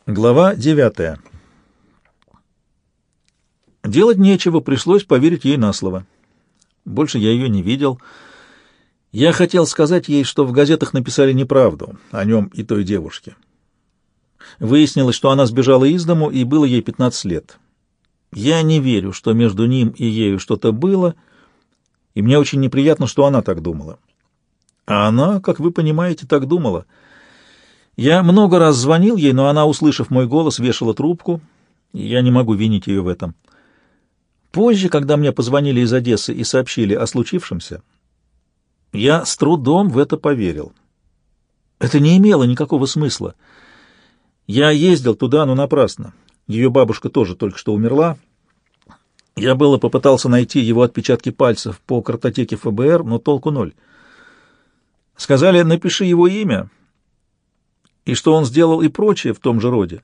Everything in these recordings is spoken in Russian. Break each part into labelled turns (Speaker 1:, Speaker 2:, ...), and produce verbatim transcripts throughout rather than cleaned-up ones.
Speaker 1: Глава девятая. Делать нечего, пришлось поверить ей на слово. Больше я ее не видел. Я хотел сказать ей, что в газетах написали неправду о нем и той девушке. Выяснилось, что она сбежала из дому, и было ей пятнадцать лет. Я не верю, что между ним и ею что-то было, и мне очень неприятно, что она так думала. А она, как вы понимаете, так думала. Я много раз звонил ей, но она, услышав мой голос, вешала трубку, и я не могу винить ее в этом. Позже, когда мне позвонили из Одессы и сообщили о случившемся, я с трудом в это поверил. Это не имело никакого смысла. Я ездил туда, но напрасно. Ее бабушка тоже только что умерла. Я было попытался найти его отпечатки пальцев по картотеке эф бэ эр, но толку ноль. Сказали, напиши его имя, и что он сделал и прочее в том же роде.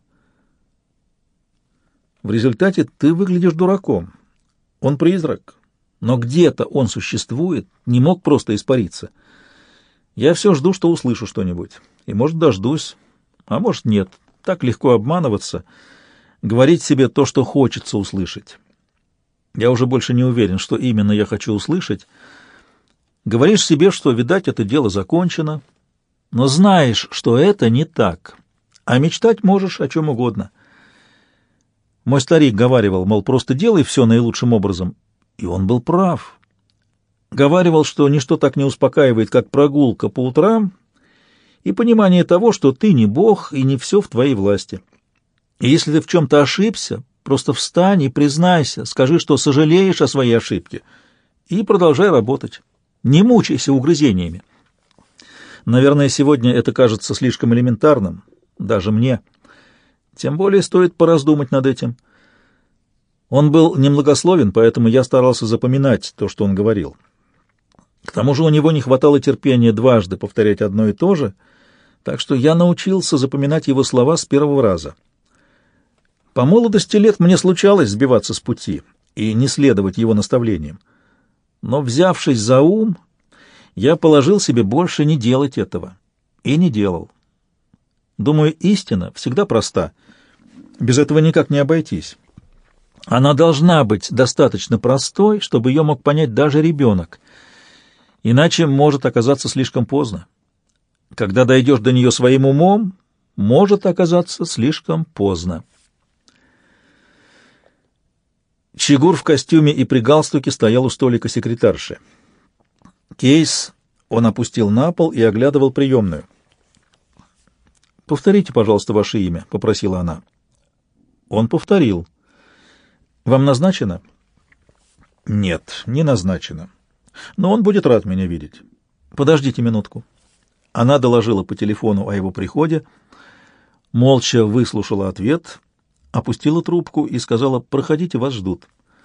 Speaker 1: В результате ты выглядишь дураком. Он призрак, но где-то он существует, не мог просто испариться. Я все жду, что услышу что-нибудь. И, может, дождусь, а может, нет. Так легко обманываться, говорить себе то, что хочется услышать. Я уже больше не уверен, что именно я хочу услышать. Говоришь себе, что, видать, это дело закончено, но знаешь, что это не так, а мечтать можешь о чем угодно. Мой старик говаривал, мол, просто делай все наилучшим образом, и он был прав. Говаривал, что ничто так не успокаивает, как прогулка по утрам и понимание того, что ты не Бог и не все в твоей власти. И если ты в чем-то ошибся, просто встань и признайся, скажи, что сожалеешь о своей ошибке, и продолжай работать. Не мучайся угрызениями. Наверное, сегодня это кажется слишком элементарным, даже мне. Тем более стоит пораздумать над этим. Он был немногословен, поэтому я старался запоминать то, что он говорил. К тому же у него не хватало терпения дважды повторять одно и то же, так что я научился запоминать его слова с первого раза. По молодости лет мне случалось сбиваться с пути и не следовать его наставлениям. Но, взявшись за ум, я положил себе больше не делать этого. И не делал. Думаю, истина всегда проста. Без этого никак не обойтись. Она должна быть достаточно простой, чтобы ее мог понять даже ребенок. Иначе может оказаться слишком поздно. Когда дойдешь до нее своим умом, может оказаться слишком поздно. Чигур в костюме и при галстуке стоял у столика секретарши. Кейс он опустил на пол и оглядывал приемную. «Повторите, пожалуйста, ваше имя», — попросила она. Он повторил. «Вам назначено?» «Нет, не назначено. Но он будет рад меня видеть. Подождите минутку». Она доложила по телефону о его приходе, молча выслушала ответ, опустила трубку и сказала: «Проходите, вас ждут».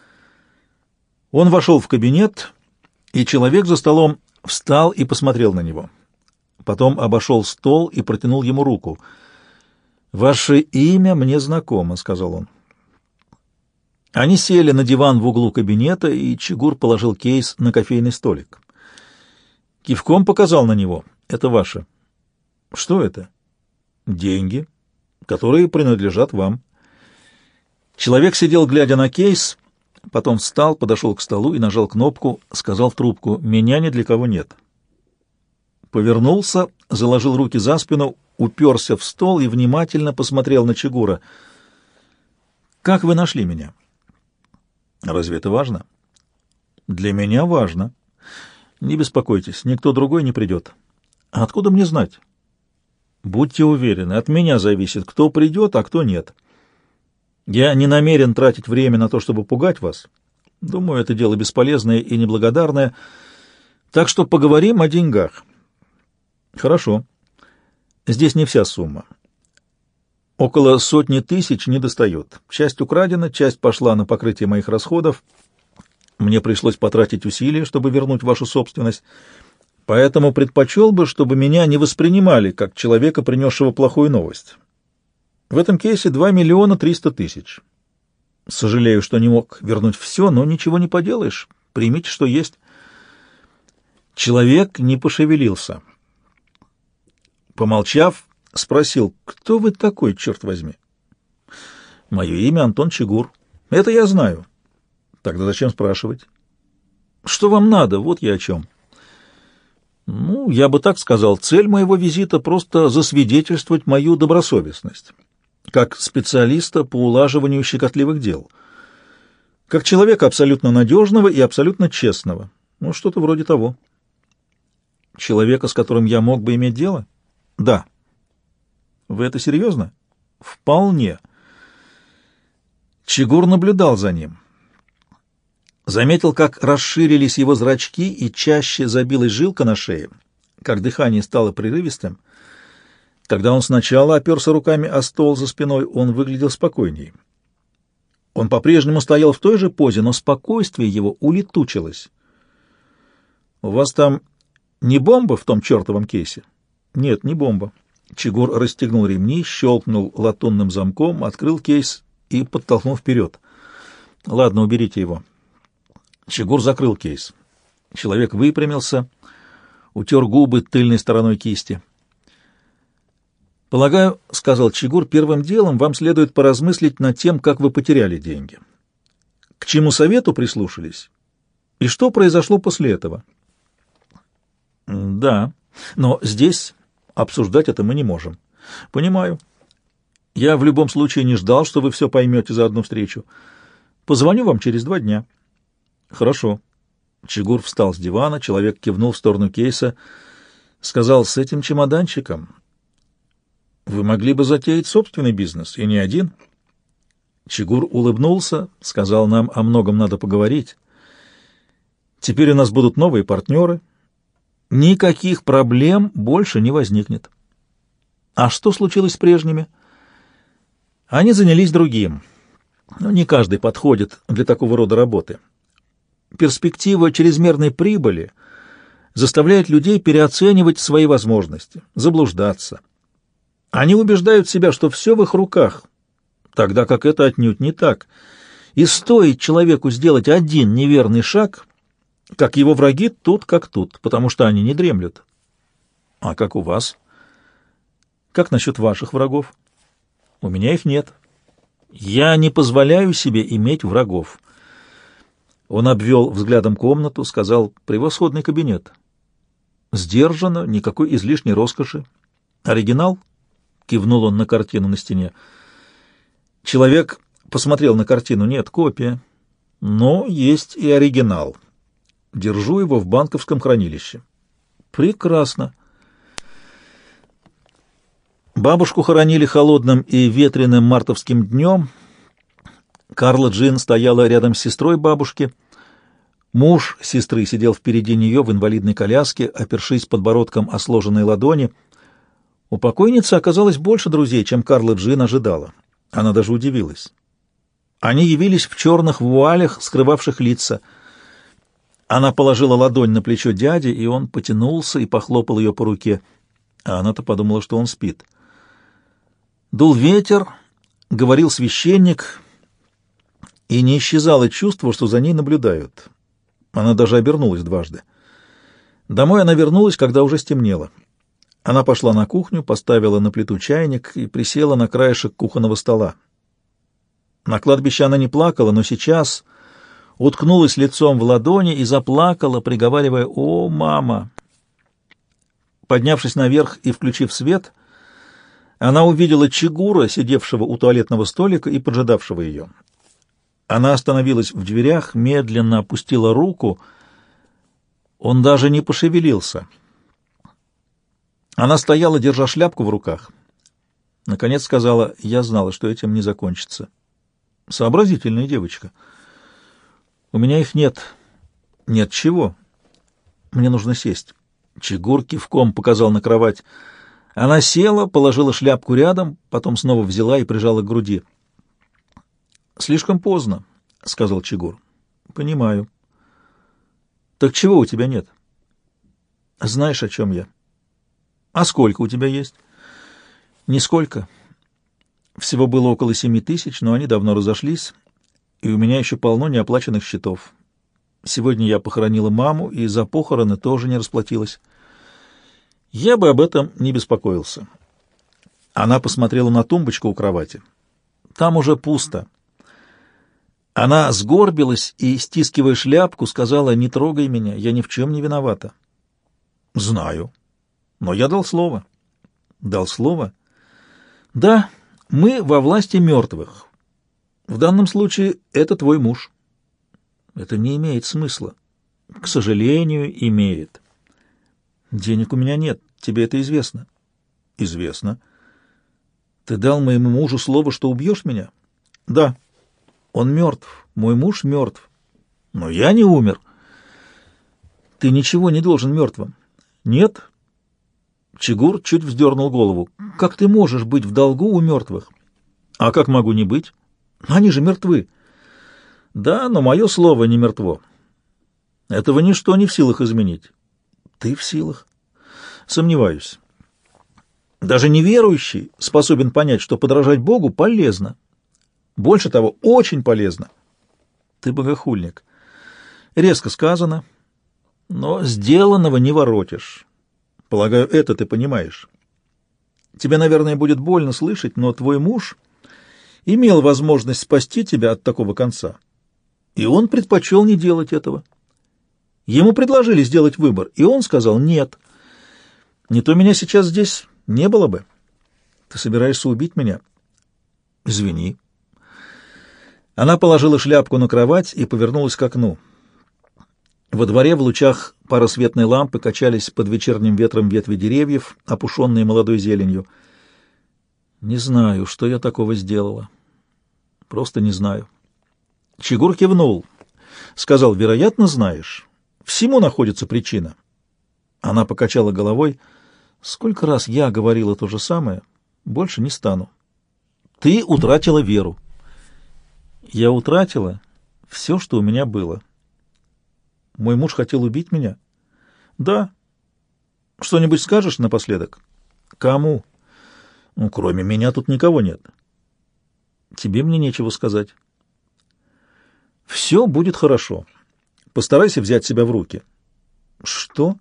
Speaker 1: Он вошел в кабинет, и человек за столом встал и посмотрел на него. Потом обошел стол и протянул ему руку. «Ваше имя мне знакомо», — сказал он. Они сели на диван в углу кабинета, и Чигур положил кейс на кофейный столик. Кивком показал на него. «Это ваше». «Что это?» «Деньги, которые принадлежат вам». Человек сидел, глядя на кейс, потом встал, подошел к столу и нажал кнопку, сказал в трубку: «Меня ни для кого нет». Повернулся, заложил руки за спину, уперся в стол и внимательно посмотрел на Чигура. «Как вы нашли меня?» «Разве это важно?» «Для меня важно. Не беспокойтесь, никто другой не придет». «А откуда мне знать?» «Будьте уверены, от меня зависит, кто придет, а кто нет. Я не намерен тратить время на то, чтобы пугать вас. Думаю, это дело бесполезное и неблагодарное. Так что поговорим о деньгах». «Хорошо. Здесь не вся сумма. Около сотни тысяч недостает. Часть украдена, часть пошла на покрытие моих расходов. Мне пришлось потратить усилия, чтобы вернуть вашу собственность. Поэтому предпочел бы, чтобы меня не воспринимали как человека, принесшего плохую новость. В этом кейсе два миллиона триста тысяч. Сожалею, что не мог вернуть все, но ничего не поделаешь. Примите, что есть». Человек не пошевелился. Помолчав, спросил: «Кто вы такой, черт возьми?» Мое имя Антон Чигур. Это я знаю. Тогда зачем спрашивать? Что вам надо? Вот я о чем. Ну, я бы так сказал, цель моего визита — просто засвидетельствовать мою добросовестность, как специалиста по улаживанию щекотливых дел, как человека абсолютно надежного и абсолютно честного. Ну, что-то вроде того. Человека, с которым я мог бы иметь дело? Да. Вы это серьезно? Вполне. Чигур наблюдал за ним. Заметил, как расширились его зрачки и чаще забилась жилка на шее, как дыхание стало прерывистым. Когда он сначала оперся руками о стол за спиной, он выглядел спокойней. Он по-прежнему стоял в той же позе, но спокойствие его улетучилось. «У вас там не бомба в том чертовом кейсе?» «Нет, не бомба». Чигур расстегнул ремни, щелкнул латунным замком, открыл кейс и подтолкнул вперед. «Ладно, уберите его». Чигур закрыл кейс. Человек выпрямился, утер губы тыльной стороной кисти. «Полагаю, — сказал Чигур, — первым делом вам следует поразмыслить над тем, как вы потеряли деньги. К чему совету прислушались? И что произошло после этого?» «Да, но здесь обсуждать это мы не можем». «Понимаю. Я в любом случае не ждал, что вы все поймете за одну встречу. Позвоню вам через два дня». «Хорошо». Чигур встал с дивана, человек кивнул в сторону кейса, сказал: «С этим чемоданчиком вы могли бы затеять собственный бизнес, и не один». Чигур улыбнулся, сказал: «Нам о многом надо поговорить. Теперь у нас будут новые партнеры. Никаких проблем больше не возникнет». «А что случилось с прежними?» «Они занялись другим. Но не каждый подходит для такого рода работы. Перспектива чрезмерной прибыли заставляет людей переоценивать свои возможности, заблуждаться. Они убеждают себя, что все в их руках, тогда как это отнюдь не так. И стоит человеку сделать один неверный шаг, как его враги тут как тут, потому что они не дремлют». «А как у вас?» «Как насчет ваших врагов?» «У меня их нет. Я не позволяю себе иметь врагов». Он обвел взглядом комнату, сказал: «Превосходный кабинет. Сдержанно, никакой излишней роскоши. Оригинал?» — кивнул он на картину на стене. Человек посмотрел на картину. «Нет, копия. Но есть и оригинал. Держу его в банковском хранилище». «Прекрасно». Бабушку хоронили холодным и ветреным мартовским днем. Карла Джин стояла рядом с сестрой бабушки. Муж сестры сидел впереди нее в инвалидной коляске, опершись подбородком о сложенные ладони. У покойницы оказалось больше друзей, чем Карла Джин ожидала. Она даже удивилась. Они явились в черных вуалях, скрывавших лица. Она положила ладонь на плечо дяди, и он потянулся и похлопал ее по руке. А она-то подумала, что он спит. Дул ветер, говорил священник, и не исчезало чувство, что за ней наблюдают. Она даже обернулась дважды. Домой она вернулась, когда уже стемнело. Она пошла на кухню, поставила на плиту чайник и присела на краешек кухонного стола. На кладбище она не плакала, но сейчас уткнулась лицом в ладони и заплакала, приговаривая: «О, мама!». Поднявшись наверх и включив свет, она увидела Чигура, сидевшего у туалетного столика и поджидавшего ее. Она остановилась в дверях, медленно опустила руку. Он даже не пошевелился. Она стояла, держа шляпку в руках. Наконец сказала: «Я знала, что этим не закончится». Сообразительная девочка. «У меня их нет». «Нет чего? Мне нужно сесть». Чигур кивком показал на кровать. Она села, положила шляпку рядом, потом снова взяла и прижала к груди. «Слишком поздно», — сказал Чигур. «Понимаю». «Так чего у тебя нет?» «Знаешь, о чем я?» «А сколько у тебя есть?» «Нисколько. Всего было около семи тысяч, но они давно разошлись, и у меня еще полно неоплаченных счетов. Сегодня я похоронила маму, и за похороны тоже не расплатилась. Я бы об этом не беспокоился». Она посмотрела на тумбочку у кровати. Там уже пусто. Она сгорбилась и, стискивая шляпку, сказала: «Не трогай меня, я ни в чем не виновата». «Знаю. Но я дал слово». «Дал слово?» «Да, мы во власти мертвых. В данном случае это твой муж». «Это не имеет смысла». «К сожалению, имеет». «Денег у меня нет. Тебе это известно?» «Известно». «Ты дал моему мужу слово, что убьешь меня?» «Да». «Он мертв. Мой муж мертв». «Но я не умер». «Ты ничего не должен мертвым». «Нет». Чигур чуть вздернул голову. «Как ты можешь быть в долгу у мертвых?» «А как могу не быть? Они же мертвы». «Да, но мое слово не мертво. Этого ничто не в силах изменить». «Ты в силах?» «Сомневаюсь. Даже неверующий способен понять, что подражать Богу полезно. Больше того, очень полезно». «Ты богохульник». «Резко сказано, но сделанного не воротишь. Полагаю, это ты понимаешь. Тебе, наверное, будет больно слышать, но твой муж имел возможность спасти тебя от такого конца, и он предпочел не делать этого. Ему предложили сделать выбор, и он сказал «нет». Не то меня сейчас здесь не было бы. Ты собираешься убить меня?» «Извини». Она положила шляпку на кровать и повернулась к окну. Во дворе в лучах паросветной лампы качались под вечерним ветром ветви деревьев, опушенные молодой зеленью. «Не знаю, что я такого сделала. Просто не знаю». Чигур кивнул. Сказал: «Вероятно, знаешь. Всему находится причина». Она покачала головой. «Сколько раз я говорила то же самое, больше не стану. Ты утратила веру». «Я утратила все, что у меня было». «Мой муж хотел убить меня?» «Да». «Что-нибудь скажешь напоследок?» «Кому?» «Ну, кроме меня тут никого нет». «Тебе мне нечего сказать». «Все будет хорошо. Постарайся взять себя в руки». «Что?»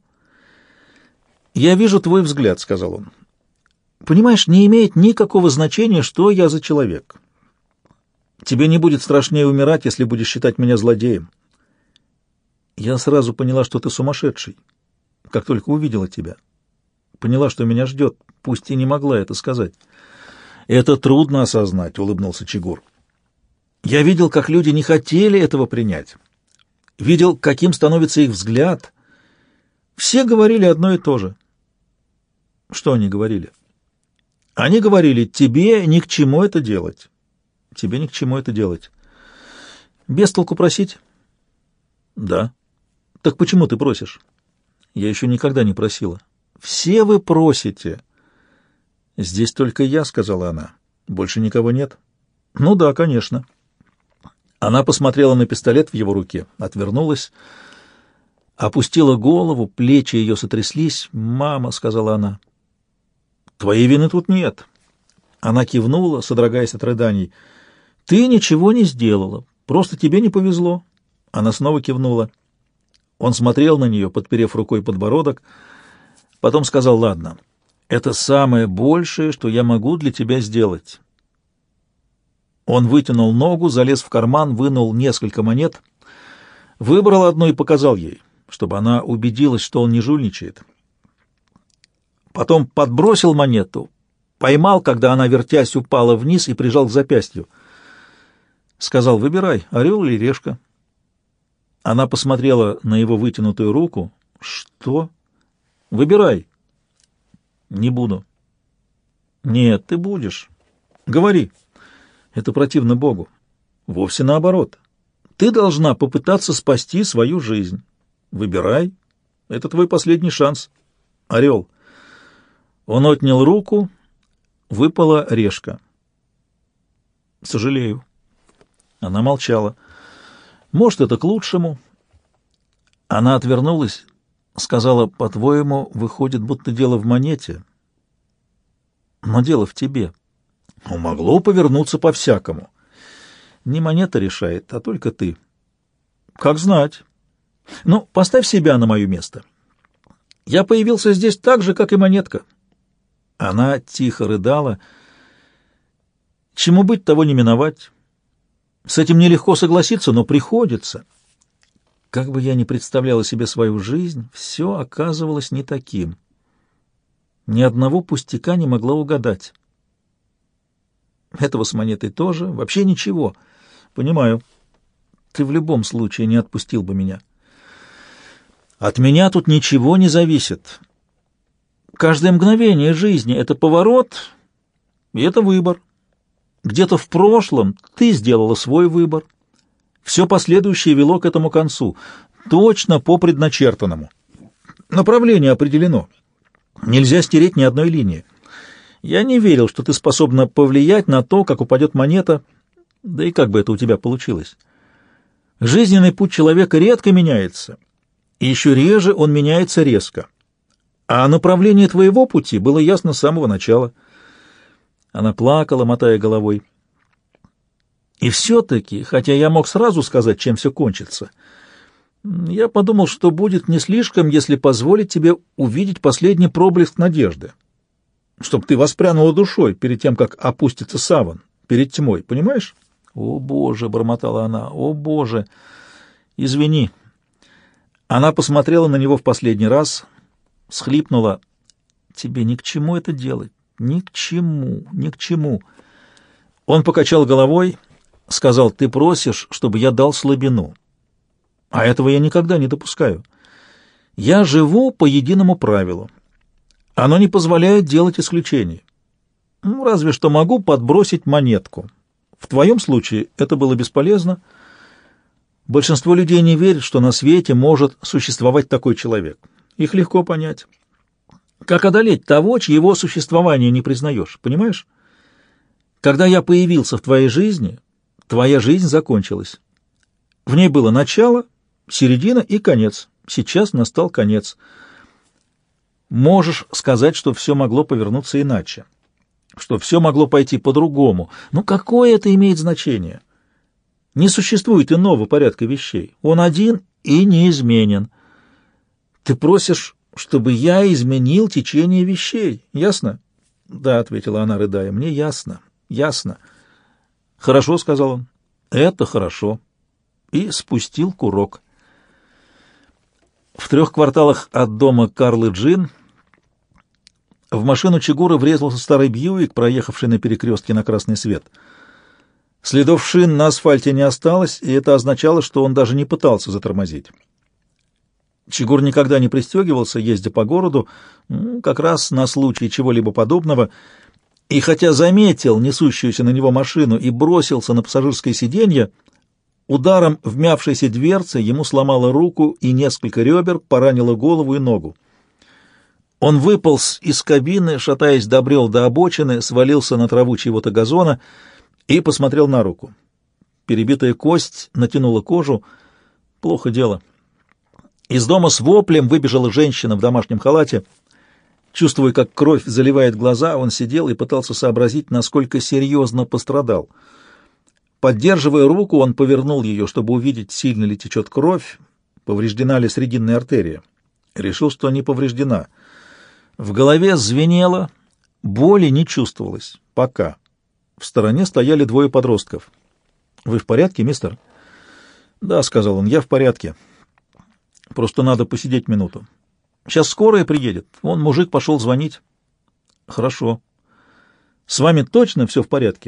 Speaker 1: «Я вижу твой взгляд», — сказал он. «Понимаешь, не имеет никакого значения, что я за человек. Тебе не будет страшнее умирать, если будешь считать меня злодеем. Я сразу поняла, что ты сумасшедший, как только увидела тебя. Поняла, что меня ждет, пусть и не могла это сказать». «Это трудно осознать», — улыбнулся Чигур. «Я видел, как люди не хотели этого принять. Видел, каким становится их взгляд. Все говорили одно и то же». «Что они говорили?» «Они говорили: тебе ни к чему это делать». «Тебе ни к чему это делать». «Без толку просить?» «Да». «Так почему ты просишь?» «Я еще никогда не просила». «Все вы просите». «Здесь только я», — сказала она. «Больше никого нет». «Ну да, конечно». Она посмотрела на пистолет в его руке, отвернулась, опустила голову, плечи ее сотряслись. «Мама», — сказала она. «Твоей вины тут нет». Она кивнула, содрогаясь от рыданий. «Ты ничего не сделала, просто тебе не повезло». Она снова кивнула. Он смотрел на нее, подперев рукой подбородок, потом сказал: «Ладно, это самое большее, что я могу для тебя сделать». Он вытянул ногу, залез в карман, вынул несколько монет, выбрал одну и показал ей, чтобы она убедилась, что он не жульничает. Потом подбросил монету, поймал, когда она, вертясь, упала вниз, и прижал к запястью. Сказал: «Выбирай, орел или решка». Она посмотрела на его вытянутую руку. «Что?» «Выбирай». «Не буду». «Нет, ты будешь. Говори». «Это противно Богу». «Вовсе наоборот. Ты должна попытаться спасти свою жизнь. Выбирай. Это твой последний шанс. Орел». Он отнял руку, выпала решка. «Сожалею». Она молчала. «Может, это к лучшему». Она отвернулась, сказала: «По-твоему, выходит, будто дело в монете. Но дело в тебе. Ну, могло повернуться по-всякому. Не монета решает, а только ты. Как знать. Ну, поставь себя на мое место. Я появился здесь так же, как и монетка». Она тихо рыдала. Чему быть, того не миновать. С этим нелегко согласиться, но приходится. Как бы я ни представляла себе свою жизнь, все оказывалось не таким. Ни одного пустяка не могла угадать. Этого с монетой тоже. Вообще ничего. Понимаю. Ты в любом случае не отпустил бы меня. От меня тут ничего не зависит. Каждое мгновение жизни — это поворот, и это выбор. Где-то в прошлом ты сделала свой выбор. Все последующее вело к этому концу, точно по предначертанному. Направление определено. Нельзя стереть ни одной линии. Я не верил, что ты способна повлиять на то, как упадет монета, да и как бы это у тебя получилось. Жизненный путь человека редко меняется, и еще реже он меняется резко. А направление твоего пути было ясно с самого начала. Она плакала, мотая головой. И все-таки, хотя я мог сразу сказать, чем все кончится, я подумал, что будет не слишком, если позволить тебе увидеть последний проблеск надежды, чтобы ты воспрянула душой перед тем, как опустится саван, перед тьмой, понимаешь? «О, Боже!» — бормотала она. «О, Боже! Извини!» Она посмотрела на него в последний раз, схлипнула. «Тебе ни к чему это делать, ни к чему, ни к чему!» Он покачал головой, сказал: «Ты просишь, чтобы я дал слабину. А этого я никогда не допускаю. Я живу по единому правилу. Оно не позволяет делать исключений. Ну, разве что могу подбросить монетку. В твоем случае это было бесполезно. Большинство людей не верит, что на свете может существовать такой человек. Их легко понять. Как одолеть того, чьего существования не признаешь, понимаешь? Когда я появился в твоей жизни, твоя жизнь закончилась. В ней было начало, середина и конец. Сейчас настал конец. Можешь сказать, что все могло повернуться иначе, что все могло пойти по-другому. Но какое это имеет значение? Не существует иного порядка вещей. Он один и неизменен. Ты просишь, чтобы я изменил течение вещей. Ясно? Да, — ответила она, рыдая, — мне ясно, ясно. Хорошо, — сказал он, — это хорошо. И спустил курок. В трех кварталах от дома Карлы Джин в машину Чигура врезался старый Бьюик, проехавший на перекрестке на красный свет. Следов шин на асфальте не осталось, и это означало, что он даже не пытался затормозить. Чигур никогда не пристегивался, ездя по городу, ну, как раз на случай чего-либо подобного, и хотя заметил несущуюся на него машину и бросился на пассажирское сиденье, ударом вмявшейся дверцы ему сломало руку и несколько ребер, поранило голову и ногу. Он выполз из кабины, шатаясь, добрел до обочины, свалился на траву чьего-то газона и посмотрел на руку. Перебитая кость натянула кожу. Плохо дело. Из дома с воплем выбежала женщина в домашнем халате. Чувствуя, как кровь заливает глаза, он сидел и пытался сообразить, насколько серьезно пострадал. Поддерживая руку, он повернул ее, чтобы увидеть, сильно ли течет кровь, повреждена ли срединная артерия. Решил, что не повреждена. В голове звенело, боли не чувствовалось. Пока. В стороне стояли двое подростков. «Вы в порядке, мистер?» «Да», — сказал он, — «я в порядке. Просто надо посидеть минуту. Сейчас скорая приедет. Вон мужик пошел звонить». «Хорошо. С вами точно все в порядке?»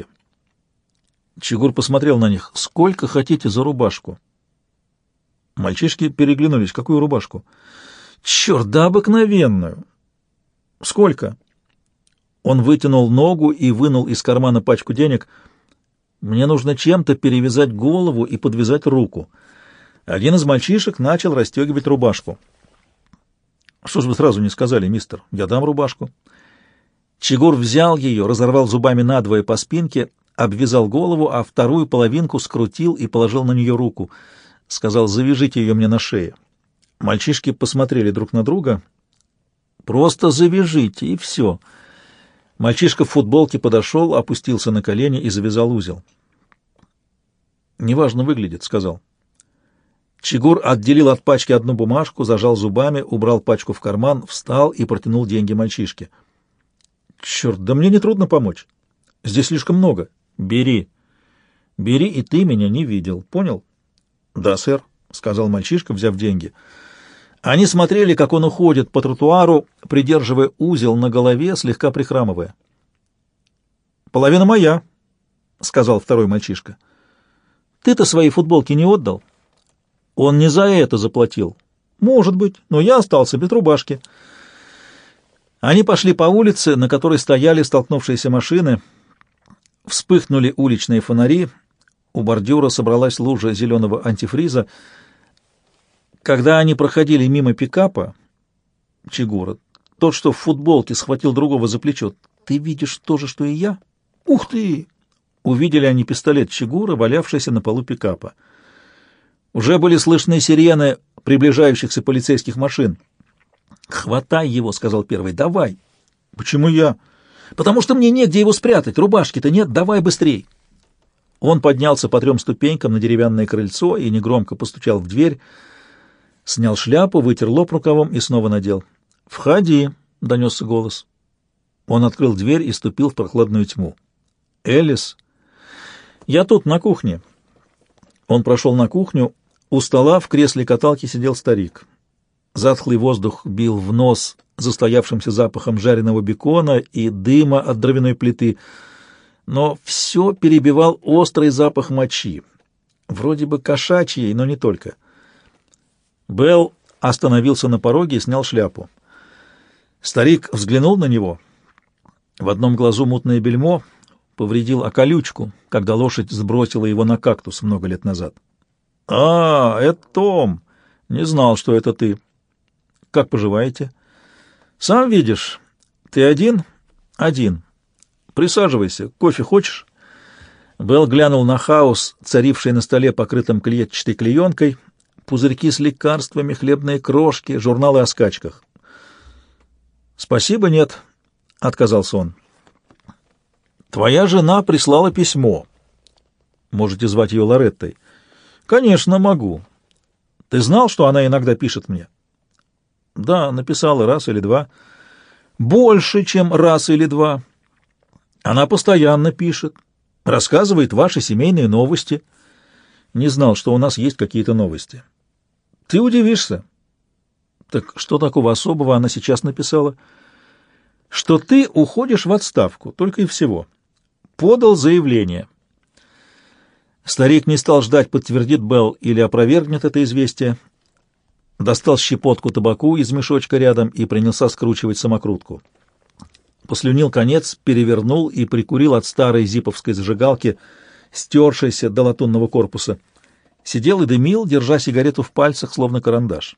Speaker 1: Чигур посмотрел на них. «Сколько хотите за рубашку?» Мальчишки переглянулись. «Какую рубашку?» «Черт, да обыкновенную!» «Сколько?» Он вытянул ногу и вынул из кармана пачку денег. «Мне нужно чем-то перевязать голову и подвязать руку». Один из мальчишек начал расстегивать рубашку. «Что ж вы сразу не сказали, мистер? Я дам рубашку». Чигур взял ее, разорвал зубами надвое по спинке, обвязал голову, а вторую половинку скрутил и положил на нее руку. Сказал: «Завяжите ее мне на шее». Мальчишки посмотрели друг на друга. «Просто завяжите, и все». Мальчишка в футболке подошел, опустился на колени и завязал узел. «Неважно выглядит», — сказал. Чигур отделил от пачки одну бумажку, зажал зубами, убрал пачку в карман, встал и протянул деньги мальчишке. «Черт, да мне нетрудно помочь. Здесь слишком много. Бери. Бери, и ты меня не видел. Понял? Да, сэр, — сказал мальчишка, взяв деньги. Они смотрели, как он уходит по тротуару, придерживая узел на голове, слегка прихрамывая. «Половина моя», — сказал второй мальчишка. «Ты-то свои футболки не отдал?» «Он не за это заплатил». «Может быть, но я остался без рубашки». Они пошли по улице, на которой стояли столкнувшиеся машины. Вспыхнули уличные фонари. У бордюра собралась лужа зеленого антифриза. Когда они проходили мимо пикапа, Чигура, тот, что в футболке, схватил другого за плечо. «Ты видишь то же, что и я?» «Ух ты!» Увидели они пистолет Чигура, валявшийся на полу пикапа. Уже были слышны сирены приближающихся полицейских машин. «Хватай его», — сказал первый. «Давай». «Почему я?» «Потому что мне негде его спрятать. Рубашки-то нет. Давай быстрей». Он поднялся по трем ступенькам на деревянное крыльцо и негромко постучал в дверь, снял шляпу, вытер лоб рукавом и снова надел. «Входи», — донесся голос. Он открыл дверь и ступил в прохладную тьму. «Элис?» «Я тут, на кухне». Он прошел на кухню. У стола в кресле каталки сидел старик. Затхлый воздух бил в нос застоявшимся запахом жареного бекона и дыма от дровяной плиты, но все перебивал острый запах мочи, вроде бы кошачьей, но не только. Белл остановился на пороге и снял шляпу. Старик взглянул на него. В одном глазу мутное бельмо, повредил о колючку, когда лошадь сбросила его на кактус много лет назад. «А, это Том! Не знал, что это ты. Как поживаете?» «Сам видишь. Ты один?» «Один. Присаживайся. Кофе хочешь?» Белл глянул на хаос, царивший на столе, покрытым клетчатой клеенкой, пузырьки с лекарствами, хлебные крошки, журналы о скачках. «Спасибо, нет», — отказался он. «Твоя жена прислала письмо. Можете звать ее Лореттой». «Конечно, могу. Ты знал, что она иногда пишет мне?» «Да, написала раз или два». «Больше, чем раз или два. Она постоянно пишет, рассказывает ваши семейные новости». «Не знал, что у нас есть какие-то новости». «Ты удивишься». «Так что такого особого она сейчас написала?» «Что ты уходишь в отставку, только и всего. Подал заявление». Старик не стал ждать, подтвердит Белл или опровергнет это известие. Достал щепотку табаку из мешочка рядом и принялся скручивать самокрутку. Послюнил конец, перевернул и прикурил от старой зиповской зажигалки, стершейся до латунного корпуса. Сидел и дымил, держа сигарету в пальцах, словно карандаш.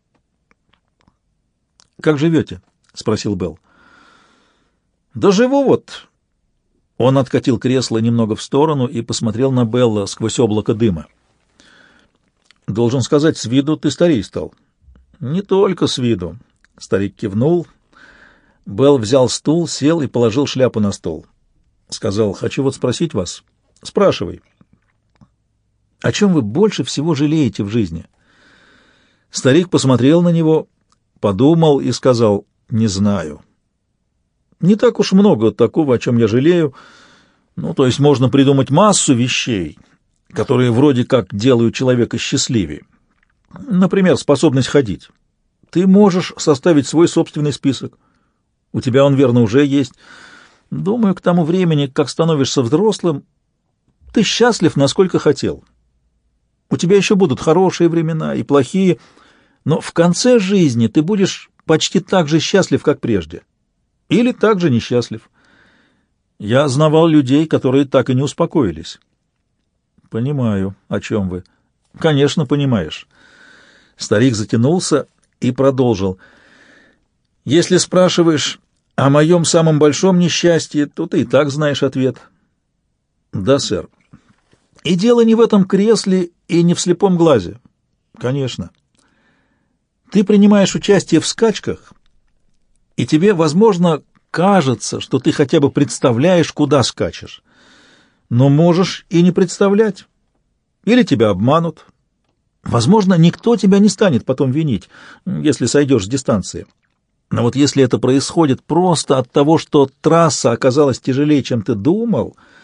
Speaker 1: «Как живете?» — спросил Белл. «Да живу вот». Он откатил кресло немного в сторону и посмотрел на Белла сквозь облако дыма. «Должен сказать, с виду ты старей стал». «Не только с виду». Старик кивнул. Белл взял стул, сел и положил шляпу на стол. Сказал: «Хочу вот спросить вас». «Спрашивай». «О чем вы больше всего жалеете в жизни?» Старик посмотрел на него, подумал и сказал: «Не знаю». «Не так уж много такого, о чем я жалею. Ну, то есть можно придумать массу вещей, которые вроде как делают человека счастливее. Например, способность ходить. Ты можешь составить свой собственный список. У тебя он, верно, уже есть. Думаю, к тому времени, как становишься взрослым, ты счастлив, насколько хотел. У тебя еще будут хорошие времена и плохие, но в конце жизни ты будешь почти так же счастлив, как прежде. Или так же несчастлив. Я знавал людей, которые так и не успокоились». «Понимаю, о чем вы». «Конечно, понимаешь». Старик затянулся и продолжил. «Если спрашиваешь о моем самом большом несчастье, то ты и так знаешь ответ». «Да, сэр». «И дело не в этом кресле и не в слепом глазе». «Конечно». «Ты принимаешь участие в скачках, и тебе, возможно, кажется, что ты хотя бы представляешь, куда скачешь, но можешь и не представлять. Или тебя обманут. Возможно, никто тебя не станет потом винить, если сойдешь с дистанции. Но вот если это происходит просто от того, что трасса оказалась тяжелее, чем ты думал,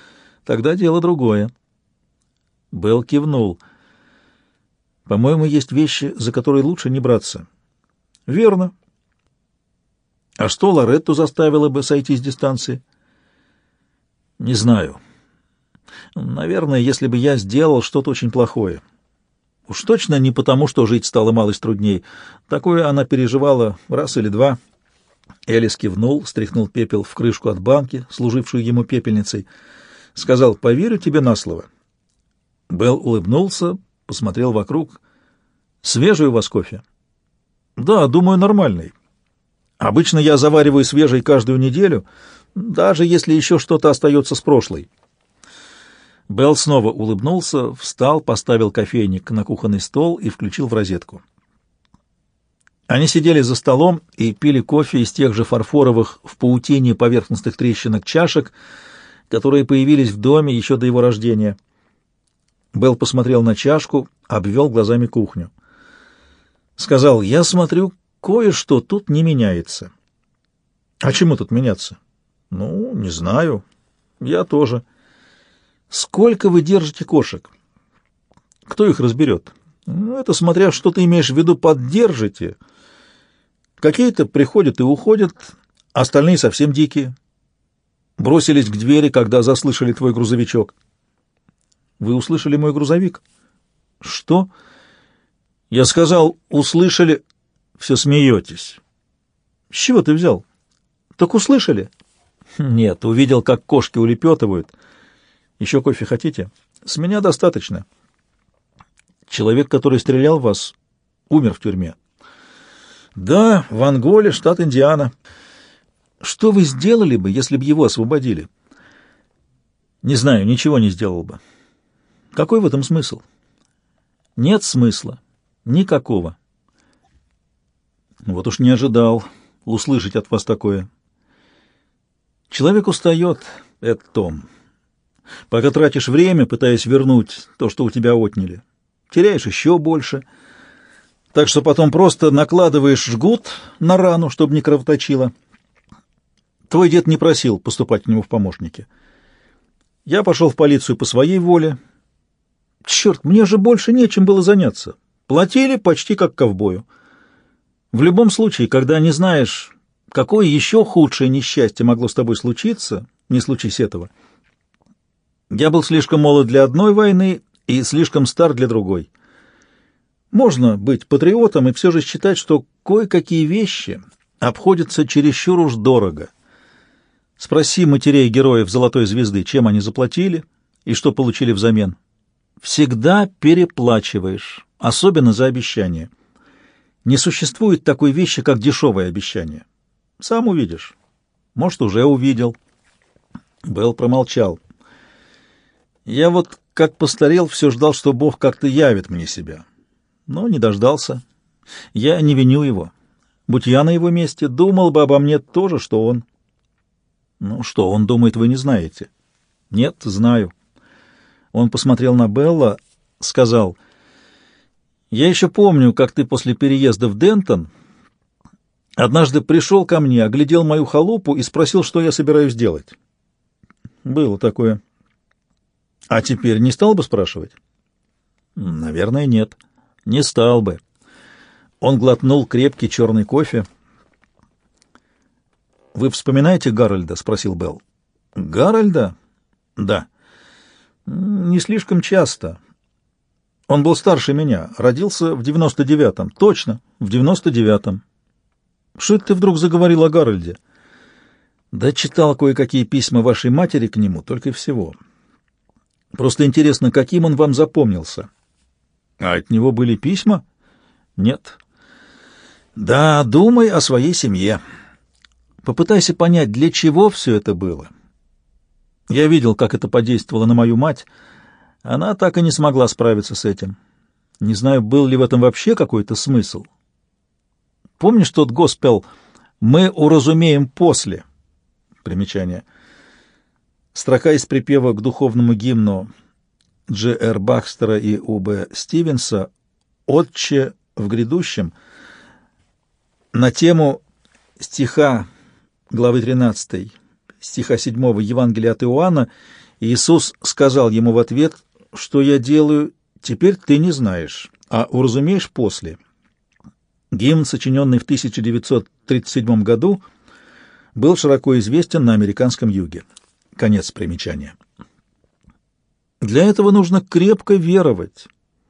Speaker 1: Тогда дело другое. Белл кивнул. По-моему, есть вещи, за которые лучше не браться. Верно. А что Лоретту заставило бы сойти с дистанции? Не знаю. Наверное, если бы я сделал что-то очень плохое. Уж точно не потому, что жить стало малость трудней. Такое она переживала раз или два. Элис кивнул, стряхнул пепел в крышку от банки, служившую ему пепельницей. Сказал: «Поверю тебе на слово». Белл улыбнулся, посмотрел вокруг. «Свежий у вас кофе?» «Да, думаю, нормальный. Обычно я завариваю свежий каждую неделю, даже если еще что-то остается с прошлой». Белл снова улыбнулся, встал, поставил кофейник на кухонный стол и включил в розетку. Они сидели за столом и пили кофе из тех же фарфоровых в паутине поверхностных трещинок чашек, которые появились в доме еще до его рождения. Белл посмотрел на чашку, обвел глазами кухню. Сказал: «Я смотрю, кое-что тут не меняется». «А чему тут меняться?» «Ну, не знаю. Я тоже». «Сколько вы держите кошек?» «Кто их разберет?» «Ну, это смотря, что ты имеешь в виду под «держите». Какие-то приходят и уходят, остальные совсем дикие. Бросились к двери, когда заслышали твой грузовичок». «Вы услышали мой грузовик?» «Что?» «Я сказал, услышали...» «Все смеетесь». «С чего ты взял?» «Так услышали?» «Нет, увидел, как кошки улепетывают». «Еще кофе хотите?» «С меня достаточно». «Человек, который стрелял в вас, умер в тюрьме?» «Да, в Анголе, штат Индиана». «Что вы сделали бы, если бы его освободили?» «Не знаю, ничего не сделал бы». «Какой в этом смысл?» «Нет смысла. Никакого». «Вот уж не ожидал услышать от вас такое». «Человек устает, это Том. Пока тратишь время, пытаясь вернуть то, что у тебя отняли, теряешь еще больше, так что потом просто накладываешь жгут на рану, чтобы не кровоточило. Твой дед не просил поступать к нему в помощники. Я пошел в полицию по своей воле. Черт, мне же больше нечем было заняться. Платили почти как ковбою. В любом случае, когда не знаешь, какое еще худшее несчастье могло с тобой случиться, не случись этого. Я был слишком молод для одной войны и слишком стар для другой. Можно быть патриотом и все же считать, что кое-какие вещи обходятся чересчур уж дорого. Спроси матерей героев «Золотой звезды», чем они заплатили и что получили взамен. Всегда переплачиваешь, особенно за обещания. Не существует такой вещи, как дешевое обещание. Сам увидишь. Может, уже увидел. Белл промолчал. Я вот, как постарел, все ждал, что Бог как-то явит мне себя. Но не дождался. Я не виню его. Будь я на его месте, думал бы обо мне то же, что он. Ну, что он думает, вы не знаете. Нет, знаю. Он посмотрел на Белла, сказал: «Я еще помню, как ты после переезда в Дентон однажды пришел ко мне, оглядел мою халупу и спросил, что я собираюсь делать». Было такое. А теперь не стал бы спрашивать? Наверное, нет. Не стал бы. Он глотнул крепкий черный кофе. «Вы вспоминаете Гарольда?» — спросил Белл. «Гарольда?» «Да». «Не слишком часто. Он был старше меня. Родился в девяносто девятом. Точно, в девяносто девятом. Что это ты вдруг заговорил о Гарольде?» «Да читал кое-какие письма вашей матери к нему, только и всего. Просто интересно, каким он вам запомнился?» «А от него были письма?» «Нет». «Да, думай о своей семье. Попытайся понять, для чего все это было. Я видел, как это подействовало на мою мать. Она так и не смогла справиться с этим. Не знаю, был ли в этом вообще какой-то смысл. Помнишь тот госпел «Мы уразумеем после»?» Примечание. Строка из припева к духовному гимну Дж Р Бакстера и У Б Стивенса «Отче в грядущем» на тему стиха главы тринадцатой, стиха седьмого Евангелия от Иоанна Иисус сказал ему в ответ: «Что я делаю, теперь ты не знаешь, а уразумеешь после». Гимн, сочиненный в тысяча девятьсот тридцать седьмом году, был широко известен на американском юге. Конец примечания. Для этого нужно крепко веровать.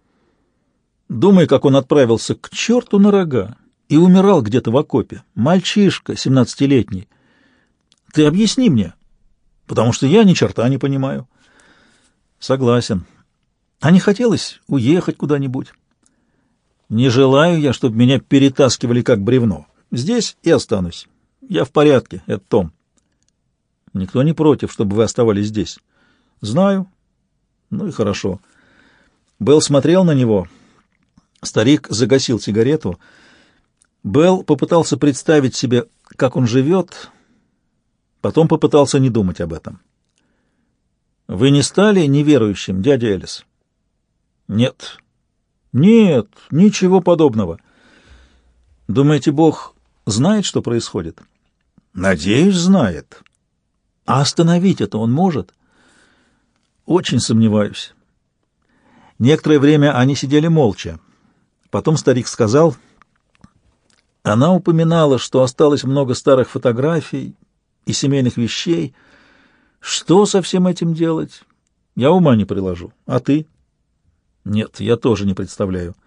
Speaker 1: Думай, как он отправился к черту на рога и умирал где-то в окопе. Мальчишка, семнадцатилетний. Ты объясни мне, потому что я ни черта не понимаю. Согласен. А не хотелось уехать куда-нибудь? Не желаю я, чтобы меня перетаскивали как бревно. Здесь и останусь. Я в порядке, это Том. Никто не против, чтобы вы оставались здесь. Знаю. Ну и хорошо. Белл смотрел на него. Старик загасил сигарету. Белл попытался представить себе, как он живет, потом попытался не думать об этом. «Вы не стали неверующим, дядя Элис?» «Нет». «Нет, ничего подобного». «Думаете, Бог знает, что происходит?» «Надеюсь, знает». «А остановить это он может?» «Очень сомневаюсь». Некоторое время они сидели молча. Потом старик сказал: «Она упоминала, что осталось много старых фотографий и семейных вещей. Что со всем этим делать? Я ума не приложу. А ты?» «Нет, я тоже не представляю».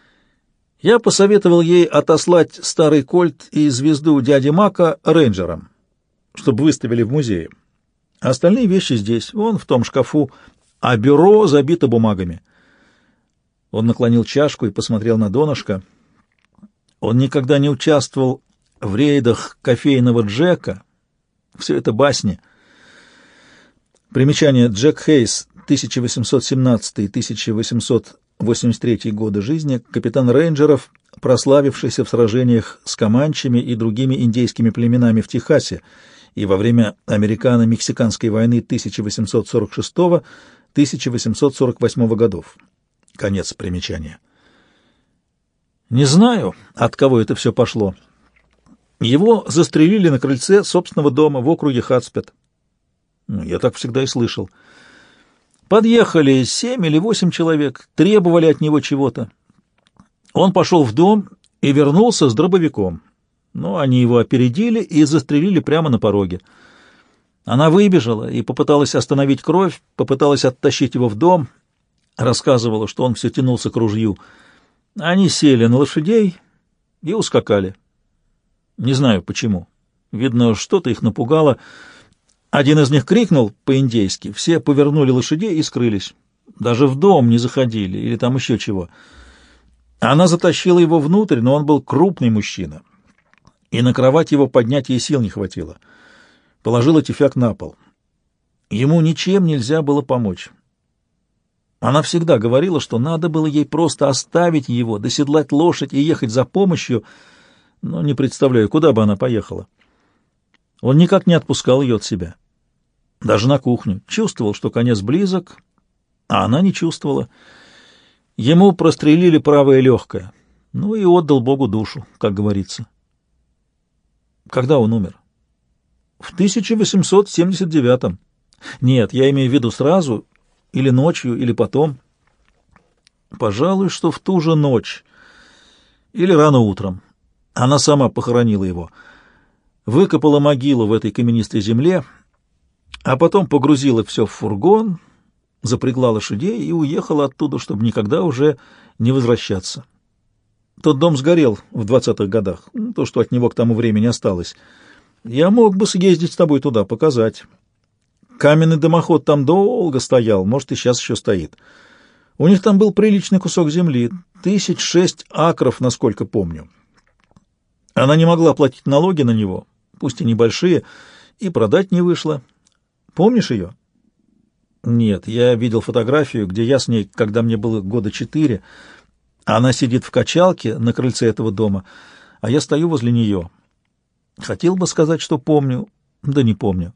Speaker 1: Я посоветовал ей отослать старый кольт и звезду дяди Мака рейнджерам, чтобы выставили в музее. Остальные вещи здесь, вон в том шкафу, а бюро забито бумагами. Он наклонил чашку и посмотрел на донышко. Он никогда не участвовал в рейдах кофейного Джека. Все это басни. Примечание: Джек Хейс, тысяча восемьсот семнадцатый — тысяча восемьсот восемьдесят третий годы жизни, капитан рейнджеров, прославившийся в сражениях с команчами и другими индейскими племенами в Техасе и во время американо-мексиканской войны тысяча восемьсот сорок шестого — тысяча восемьсот сорок восьмого годов. Конец примечания. Не знаю, от кого это все пошло. Его застрелили на крыльце собственного дома в округе Хатспет. Ну, я так всегда и слышал. Подъехали семь или восемь человек, требовали от него чего-то. Он пошел в дом и вернулся с дробовиком. Но они его опередили и застрелили прямо на пороге. Она выбежала и попыталась остановить кровь, попыталась оттащить его в дом, рассказывала, что он все тянулся к ружью. Они сели на лошадей и ускакали. Не знаю почему. Видно, что-то их напугало. Один из них крикнул по-индейски, все повернули лошадей и скрылись. Даже в дом не заходили или там еще чего. Она затащила его внутрь, но он был крупный мужчина, и на кровать его поднять ей сил не хватило. Положила тюфяк на пол. Ему ничем нельзя было помочь. Она всегда говорила, что надо было ей просто оставить его, доседлать лошадь и ехать за помощью, но не представляю, куда бы она поехала. Он никак не отпускал ее от себя. Даже на кухню. Чувствовал, что конец близок, а она не чувствовала. Ему прострелили правое легкое. Ну и отдал Богу душу, как говорится. Когда он умер? В тысяча восемьсот семьдесят девятом. Нет, я имею в виду сразу, или ночью, или потом. Пожалуй, что в ту же ночь. Или рано утром. Она сама похоронила его. Выкопала могилу в этой каменистой земле, а потом погрузила все в фургон, запрягла лошадей и уехала оттуда, чтобы никогда уже не возвращаться. Тот дом сгорел в двадцатых годах, то, что от него к тому времени осталось. Я мог бы съездить с тобой туда, показать. Каменный дымоход там долго стоял, может, и сейчас еще стоит. У них там был приличный кусок земли, тысяч шесть акров, насколько помню. Она не могла платить налоги на него, пусть и небольшие, и продать не вышло. Помнишь ее? Нет, я видел фотографию, где я с ней, когда мне было года четыре. Она сидит в качалке на крыльце этого дома, а я стою возле нее. Хотел бы сказать, что помню, да не помню.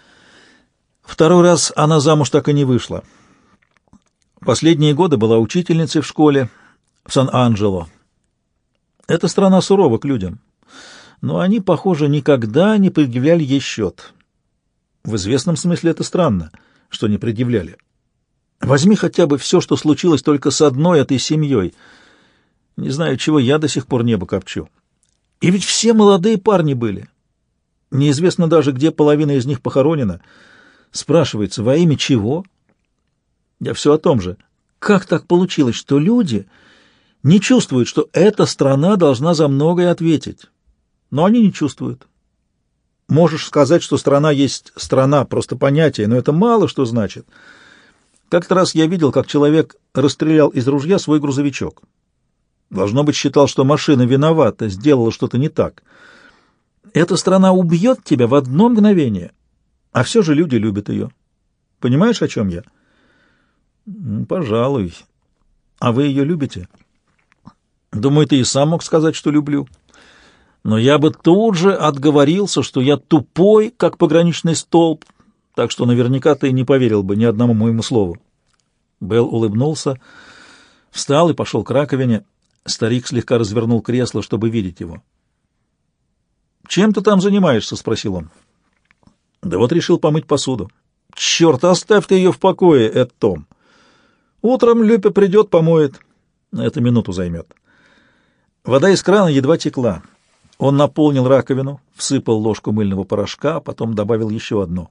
Speaker 1: Второй раз она замуж так и не вышла. Последние годы была учительницей в школе в Сан-Анджело. Эта страна сурова к людям, но они, похоже, никогда не предъявляли ей счет. В известном смысле это странно. что не предъявляли. Возьми хотя бы все, что случилось только с одной этой семьей. Не знаю, чего я до сих пор небо копчу. И ведь все молодые парни были. Неизвестно даже, где половина из них похоронена. Спрашивается, во имя чего? Я все о том же. Как так получилось, что люди не чувствуют, что эта страна должна за многое ответить? Но они не чувствуют. Можешь сказать, что страна есть страна, просто понятие, но это мало что значит. Как-то раз я видел, как человек расстрелял из ружья свой грузовичок. Должно быть, считал, что машина виновата, сделала что-то не так. Эта страна убьет тебя в одно мгновение, а все же люди любят ее. Понимаешь, о чем я? Пожалуй. А вы ее любите? Думаю, ты и сам мог сказать, что люблю. Но я бы тут же отговорился, что я тупой, как пограничный столб, так что наверняка ты не поверил бы ни одному моему слову. Белл улыбнулся, встал и пошел к раковине. Старик слегка развернул кресло, чтобы видеть его. «Чем ты там занимаешься?» — спросил он. «Да вот решил помыть посуду». «Черт, оставь ты ее в покое, Эд Том. Утром Люпе придет, помоет. Это минуту займет». Вода из крана едва текла. Он наполнил раковину, всыпал ложку мыльного порошка, потом добавил еще одну.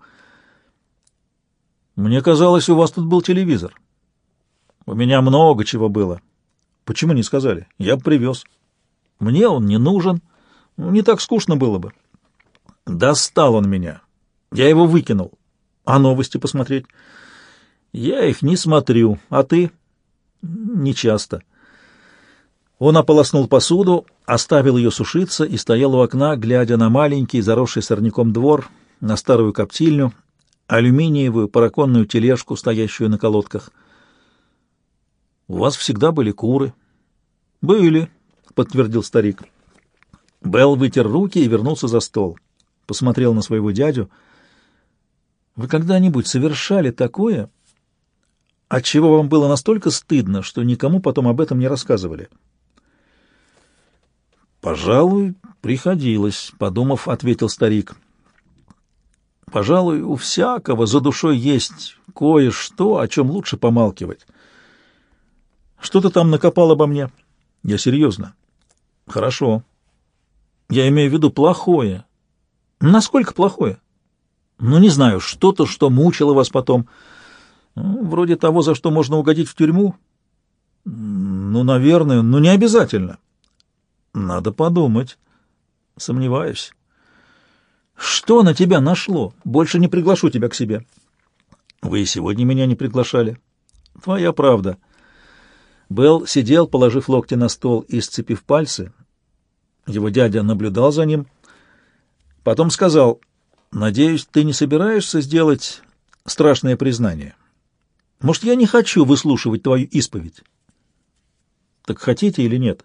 Speaker 1: «Мне казалось, у вас тут был телевизор». «У меня много чего было». «Почему не сказали? Я бы привез». «Мне он не нужен. Не так скучно было бы». «Достал он меня. Я его выкинул. А новости посмотреть?» «Я их не смотрю. А ты?» «Не часто». Он ополоснул посуду, оставил ее сушиться и стоял у окна, глядя на маленький, заросший сорняком двор, на старую коптильню, алюминиевую параконную тележку, стоящую на колодках. «У вас всегда были куры?» «Были», — подтвердил старик. Белл вытер руки и вернулся за стол. Посмотрел на своего дядю. «Вы когда-нибудь совершали такое, отчего вам было настолько стыдно, что никому потом об этом не рассказывали?» «Пожалуй, приходилось», — подумав, ответил старик. «Пожалуй, у всякого за душой есть кое-что, о чем лучше помалкивать. Что ты там накопал обо мне?» «Я серьезно». «Хорошо. Я имею в виду плохое». «Насколько плохое?» «Ну, не знаю, что-то, что мучило вас потом. Ну, вроде того, за что можно угодить в тюрьму». «Ну, наверное, но не обязательно». «Надо подумать». «Сомневаюсь». «Что на тебя нашло? Больше не приглашу тебя к себе». «Вы и сегодня меня не приглашали». «Твоя правда». Белл сидел, положив локти на стол и сцепив пальцы. Его дядя наблюдал за ним. Потом сказал: «Надеюсь, ты не собираешься сделать страшное признание? Может, я не хочу выслушивать твою исповедь?» «Так хотите или нет?»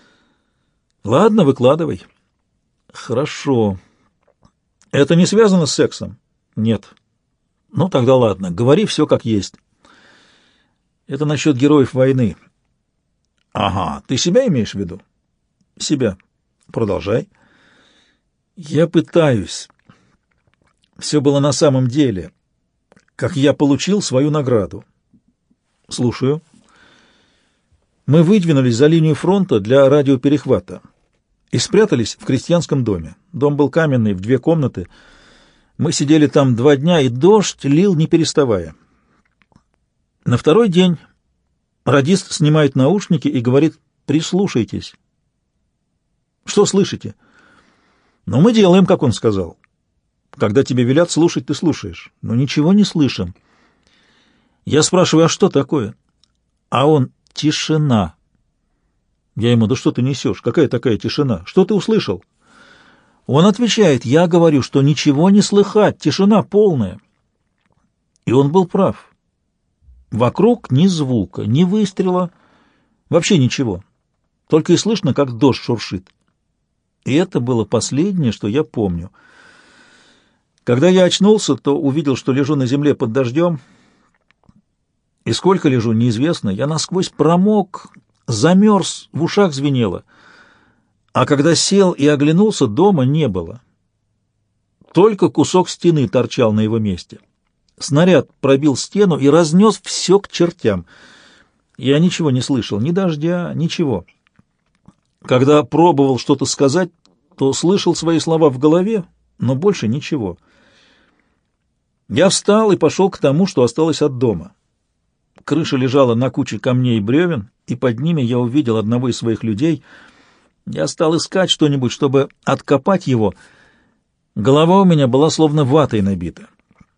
Speaker 1: «Ладно, выкладывай». «Хорошо. Это не связано с сексом?» «Нет». «Ну, тогда ладно. Говори все как есть». «Это насчет героев войны». «Ага. Ты себя имеешь в виду?» «Себя». «Продолжай». «Я пытаюсь. Все было на самом деле. Как я получил свою награду». «Слушаю». «Мы выдвинулись за линию фронта для радиоперехвата и спрятались в крестьянском доме. Дом был каменный, в две комнаты. Мы сидели там два дня, и дождь лил не переставая. На второй день радист снимает наушники и говорит: «Прислушайтесь». «Что слышите?» «Ну, мы делаем, как он сказал. Когда тебе велят слушать, ты слушаешь. Но ничего не слышим». Я спрашиваю: «А что такое?» А он: «Тишина». Я ему: «Да что ты несешь? Какая такая тишина? Что ты услышал?» Он отвечает: «Я говорю, что ничего не слыхать, тишина полная». И он был прав. Вокруг ни звука, ни выстрела, вообще ничего. Только и слышно, как дождь шуршит. И это было последнее, что я помню. Когда я очнулся, то увидел, что лежу на земле под дождем. И сколько лежу, неизвестно. Я насквозь промок, замерз, в ушах звенело. А когда сел и оглянулся, дома не было. Только кусок стены торчал на его месте. Снаряд пробил стену и разнес все к чертям. Я ничего не слышал, ни дождя, ничего. Когда пробовал что-то сказать, то слышал свои слова в голове, но больше ничего. Я встал и пошел к тому, что осталось от дома. Крыша лежала на куче камней и бревен, и под ними я увидел одного из своих людей. Я стал искать что-нибудь, чтобы откопать его. Голова у меня была словно ватой набита.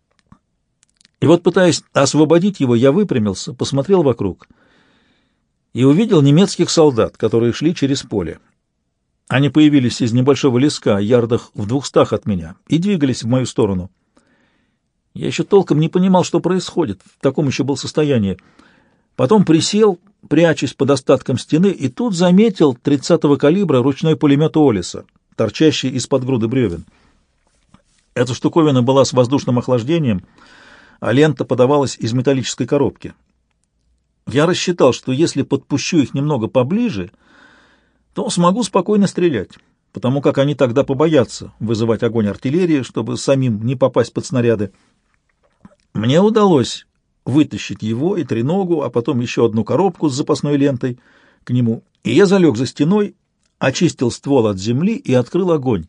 Speaker 1: И вот, пытаясь освободить его, я выпрямился, посмотрел вокруг и увидел немецких солдат, которые шли через поле. Они появились из небольшого леска, ярдах в двухстах от меня, и двигались в мою сторону. Я еще толком не понимал, что происходит, в таком еще был состоянии. Потом присел, прячась под остатком стены, и тут заметил тридцатого калибра ручной пулемет Олиса, торчащий из-под груды бревен. Эта штуковина была с воздушным охлаждением, а лента подавалась из металлической коробки. Я рассчитал, что если подпущу их немного поближе, то смогу спокойно стрелять, потому как они тогда побоятся вызывать огонь артиллерии, чтобы самим не попасть под снаряды. Мне удалось вытащить его и треногу, а потом еще одну коробку с запасной лентой к нему, и я залег за стеной, очистил ствол от земли и открыл огонь.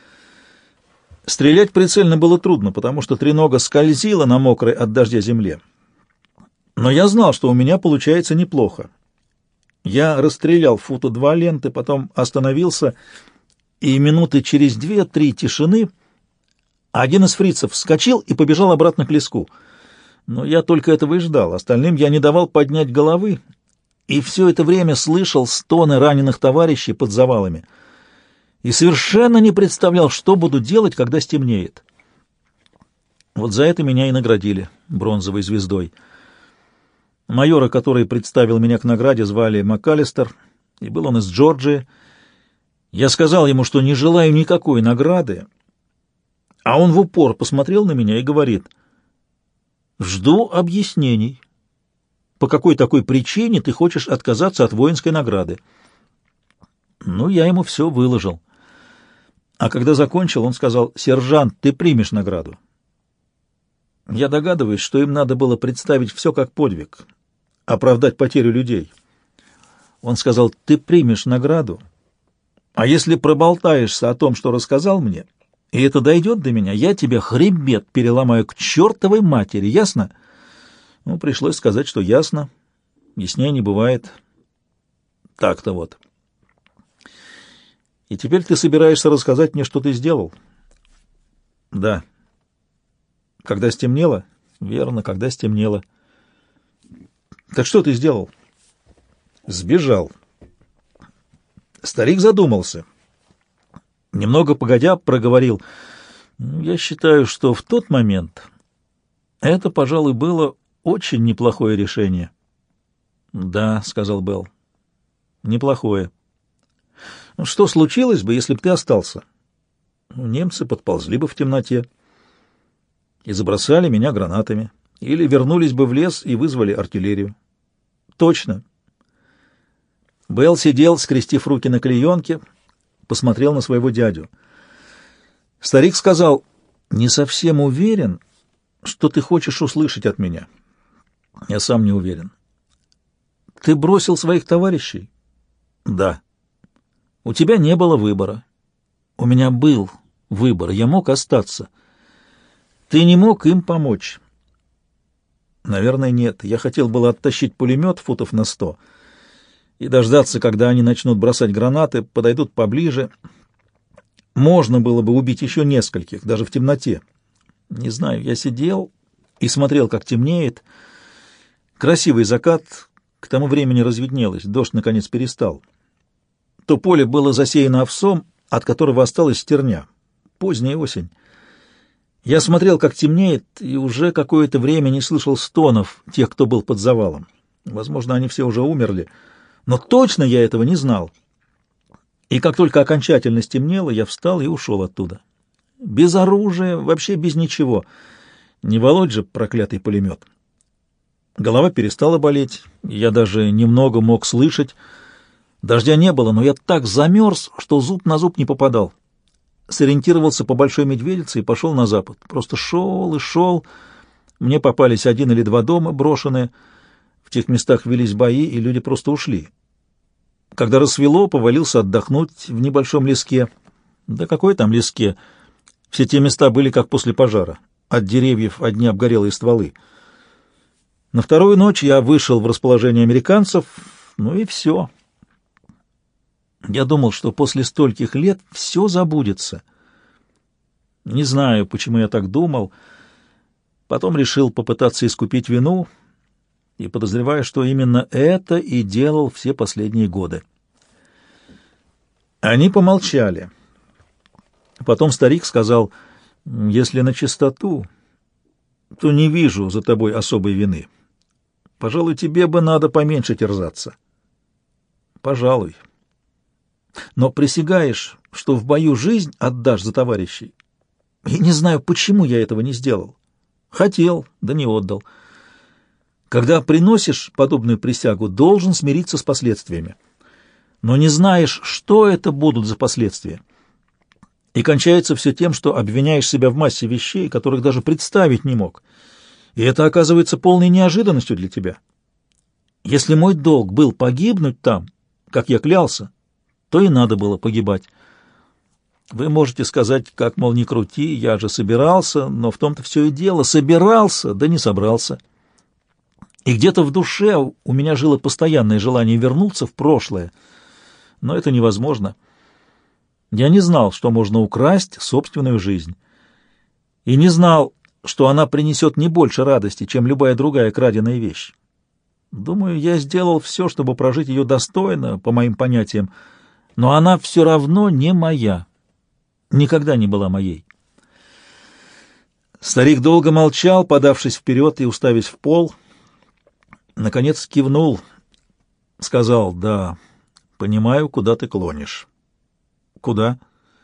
Speaker 1: Стрелять прицельно было трудно, потому что тренога скользила на мокрой от дождя земле. Но я знал, что у меня получается неплохо. Я расстрелял фута два ленты, потом остановился, и минуты через две-три тишины один из фрицев вскочил и побежал обратно к леску. Но я только этого и ждал, остальным я не давал поднять головы, и все это время слышал стоны раненых товарищей под завалами. И совершенно не представлял, что буду делать, когда стемнеет. Вот за это меня и наградили бронзовой звездой. Майора, который представил меня к награде, звали МакАлистер, и был он из Джорджии. Я сказал ему, что не желаю никакой награды, а он в упор посмотрел на меня и говорит: «Жду объяснений. По какой такой причине ты хочешь отказаться от воинской награды?» Ну, я ему все выложил. А когда закончил, он сказал: «Сержант, ты примешь награду». Я догадываюсь, что им надо было представить все как подвиг, оправдать потерю людей. Он сказал: «Ты примешь награду, а если проболтаешься о том, что рассказал мне, и это дойдет до меня, я тебе хребет переломаю к чертовой матери, ясно?» Ну, пришлось сказать, что ясно, яснее не бывает. Так-то вот. И теперь ты собираешься рассказать мне, что ты сделал? Да. Когда стемнело? Верно, когда стемнело. Так что ты сделал? Сбежал. Старик задумался. Немного погодя проговорил: я считаю, что в тот момент это, пожалуй, было очень неплохое решение. Да, сказал Белл. Неплохое. Что случилось бы, если бы ты остался? Немцы подползли бы в темноте и забросали меня гранатами, или вернулись бы в лес и вызвали артиллерию. Точно. Белл сидел, скрестив руки на клеенке, посмотрел на своего дядю. Старик сказал: не совсем уверен, что ты хочешь услышать от меня. Я сам не уверен. Ты бросил своих товарищей? Да. У тебя не было выбора. У меня был выбор, я мог остаться. Ты не мог им помочь? Наверное, нет. Я хотел было оттащить пулемет футов на сто и дождаться, когда они начнут бросать гранаты, подойдут поближе. Можно было бы убить еще нескольких, даже в темноте. Не знаю, я сидел и смотрел, как темнеет. Красивый закат, к тому времени разведнелось, дождь наконец перестал. То поле было засеяно овсом, от которого осталась стерня. Поздняя осень. Я смотрел, как темнеет, и уже какое-то время не слышал стонов тех, кто был под завалом. Возможно, они все уже умерли, но точно я этого не знал. И как только окончательно стемнело, я встал и ушел оттуда. Без оружия, вообще без ничего. Не волочь же проклятый пулемет. Голова перестала болеть, я даже немного мог слышать. Дождя не было, но я так замерз, что зуб на зуб не попадал. Сориентировался по Большой Медведице и пошел на запад. Просто шел и шел, Мне попались один или два дома брошенные. В тех местах велись бои, и люди просто ушли. Когда рассвело, повалился отдохнуть в небольшом леске. Да какой там леске? Все те места были как после пожара. От деревьев одни обгорелые стволы. На вторую ночь я вышел в расположение американцев, ну и все. Я думал, что после стольких лет все забудется. Не знаю, почему я так думал. Потом решил попытаться искупить вину, и подозреваю, что именно это и делал все последние годы. Они помолчали. Потом старик сказал: «Если на чистоту, то не вижу за тобой особой вины. Пожалуй, тебе бы надо поменьше терзаться». «Пожалуй. Но присягаешь, что в бою жизнь отдашь за товарищей. И не знаю, почему я этого не сделал. Хотел, да не отдал. Когда приносишь подобную присягу, должен смириться с последствиями. Но не знаешь, что это будут за последствия. И кончается все тем, что обвиняешь себя в массе вещей, которых даже представить не мог. И это оказывается полной неожиданностью для тебя. Если мой долг был погибнуть там, как я клялся, то и надо было погибать. Вы можете сказать, как, мол, не крути, я же собирался, но в том-то все и дело. Собирался, да не собрался. И где-то в душе у меня жило постоянное желание вернуться в прошлое. Но это невозможно. Я не знал, что можно украсть собственную жизнь. И не знал, что она принесет не больше радости, чем любая другая краденая вещь. Думаю, я сделал все, чтобы прожить ее достойно, по моим понятиям, но она все равно не моя. Никогда не была моей. Старик долго молчал, подавшись вперед и уставясь в пол. Наконец кивнул, сказал: «Да, понимаю, куда ты клонишь». «Куда?»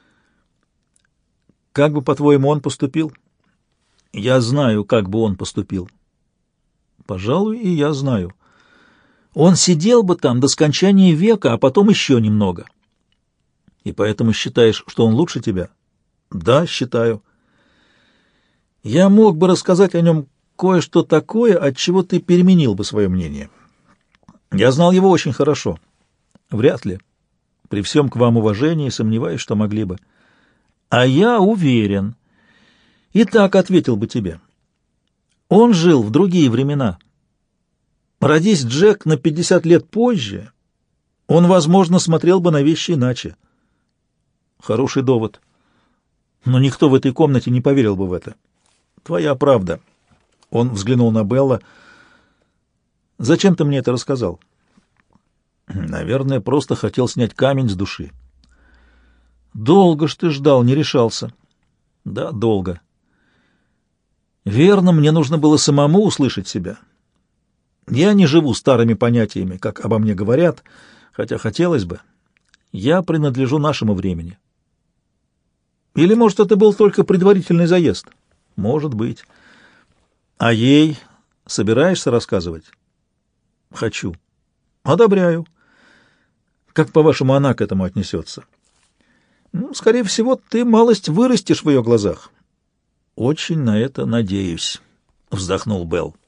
Speaker 1: «Как бы, по-твоему, он поступил?» «Я знаю, как бы он поступил». «Пожалуй, и я знаю. Он сидел бы там до скончания века, а потом еще немного». «И поэтому считаешь, что он лучше тебя?» «Да, считаю». «Я мог бы рассказать о нем кое-что такое, от чего ты переменил бы свое мнение. Я знал его очень хорошо». «Вряд ли. При всем к вам уважении сомневаюсь, что могли бы». «А я уверен. И так ответил бы тебе. Он жил в другие времена. Родись Джек на пятьдесят лет позже, он, возможно, смотрел бы на вещи иначе». «Хороший довод. Но никто в этой комнате не поверил бы в это». «Твоя правда». Он взглянул на Белла. «Зачем ты мне это рассказал?» «Наверное, просто хотел снять камень с души». «Долго ж ты ждал, не решался». «Да, долго». «Верно, мне нужно было самому услышать себя. Я не живу старыми понятиями, как обо мне говорят, хотя хотелось бы. Я принадлежу нашему времени». «Или, может, это был только предварительный заезд?» «Может быть». «А ей собираешься рассказывать?» «Хочу». «Одобряю». «Как, по-вашему, она к этому отнесется?» «Ну, скорее всего, ты малость вырастешь в ее глазах». «Очень на это надеюсь», — вздохнул Белл.